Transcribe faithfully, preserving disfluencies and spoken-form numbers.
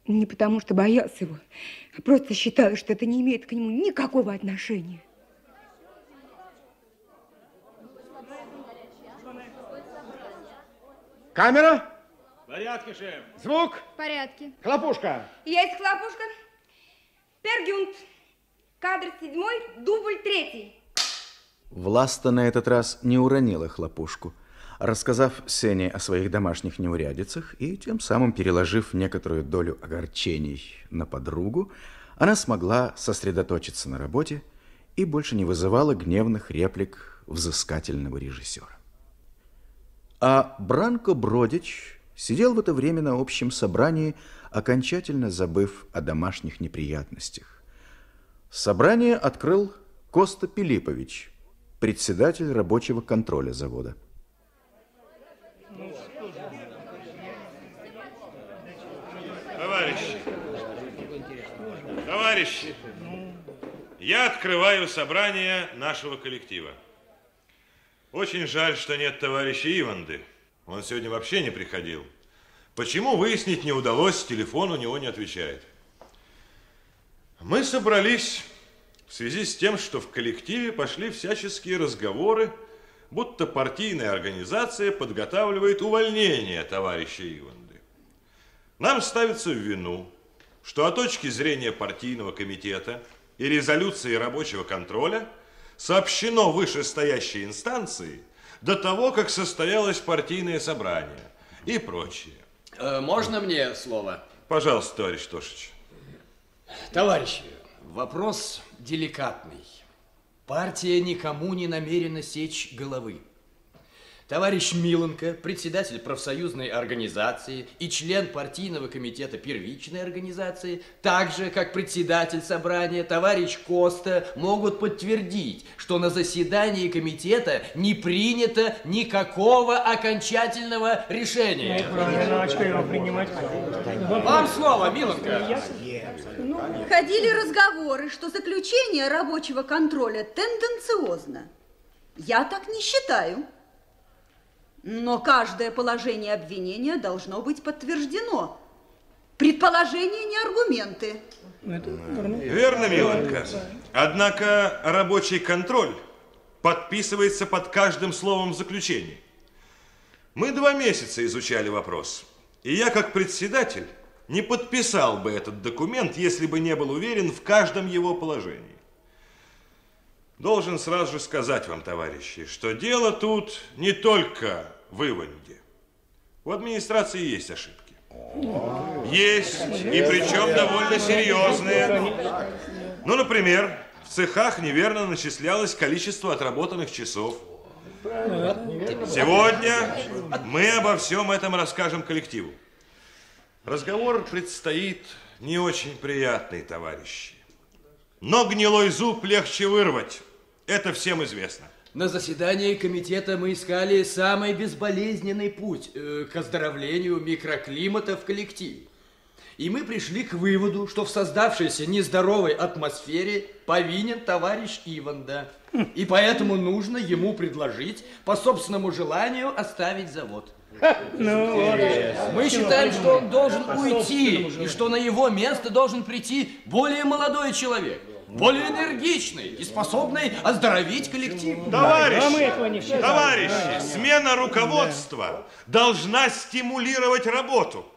Не потому, что боялся его, а просто считала, что это не имеет к нему никакого отношения. Камера? В порядке, шеф. Звук? В порядке. Хлопушка? Есть хлопушка. Пергюнт. Кадр седьмой, дубль третий. Власта на этот раз не уронила хлопушку, рассказав Сене о своих домашних неурядицах и тем самым переложив некоторую долю огорчений на подругу, она смогла сосредоточиться на работе и больше не вызывала гневных реплик взыскательного режиссера. А Бранко Бродич сидел в это время на общем собрании, окончательно забыв о домашних неприятностях. Собрание открыл Коста Пилипович, председатель рабочего контроля завода. Товарищи, товарищи, я открываю собрание нашего коллектива. Очень жаль, что нет товарища Иванды. Он сегодня вообще не приходил. Почему, выяснить не удалось, телефон у него не отвечает. Мы собрались в связи с тем, что в коллективе пошли всяческие разговоры, будто партийная организация подготавливает увольнение товарища Иванды. Нам ставится в вину, что о точке зрения партийного комитета и резолюции рабочего контроля сообщено вышестоящей инстанции до того, как состоялось партийное собрание и прочее. Э, можно мне слово? Пожалуйста, товарищ Тошич. Товарищи, вопрос деликатный. Партия никому не намерена сечь головы. Товарищ Миленко, председатель профсоюзной организации и член партийного комитета первичной организации, так же, как председатель собрания, товарищ Коста, могут подтвердить, что на заседании комитета не принято никакого окончательного решения. Вам слово, Миленко. Ходили разговоры, что заключение рабочего контроля тенденциозно. Я так не считаю. Но каждое положение обвинения должно быть подтверждено. Предположения не аргументы. Верно, Миленко. Однако рабочий контроль подписывается под каждым словом заключения. Мы два месяца изучали вопрос. И я, как председатель, не подписал бы этот документ, если бы не был уверен в каждом его положении. Должен сразу же сказать вам, товарищи, что дело тут не только в Иванде. У администрации есть ошибки. Есть, и причем довольно серьезные. Ну, например, в цехах неверно начислялось количество отработанных часов. Сегодня мы обо всем этом расскажем коллективу. Разговор предстоит не очень приятный, товарищи. Но гнилой зуб легче вырвать. Это всем известно. На заседании комитета мы искали самый безболезненный путь э, к оздоровлению микроклимата в коллективе. И мы пришли к выводу, что в создавшейся нездоровой атмосфере повинен товарищ Иванда. И поэтому нужно ему предложить по собственному желанию оставить завод. Мы считаем, что он должен уйти, и что на его место должен прийти более молодой человек, более энергичный и способный оздоровить коллектив. Товарищи, товарищи, смена руководства должна стимулировать работу.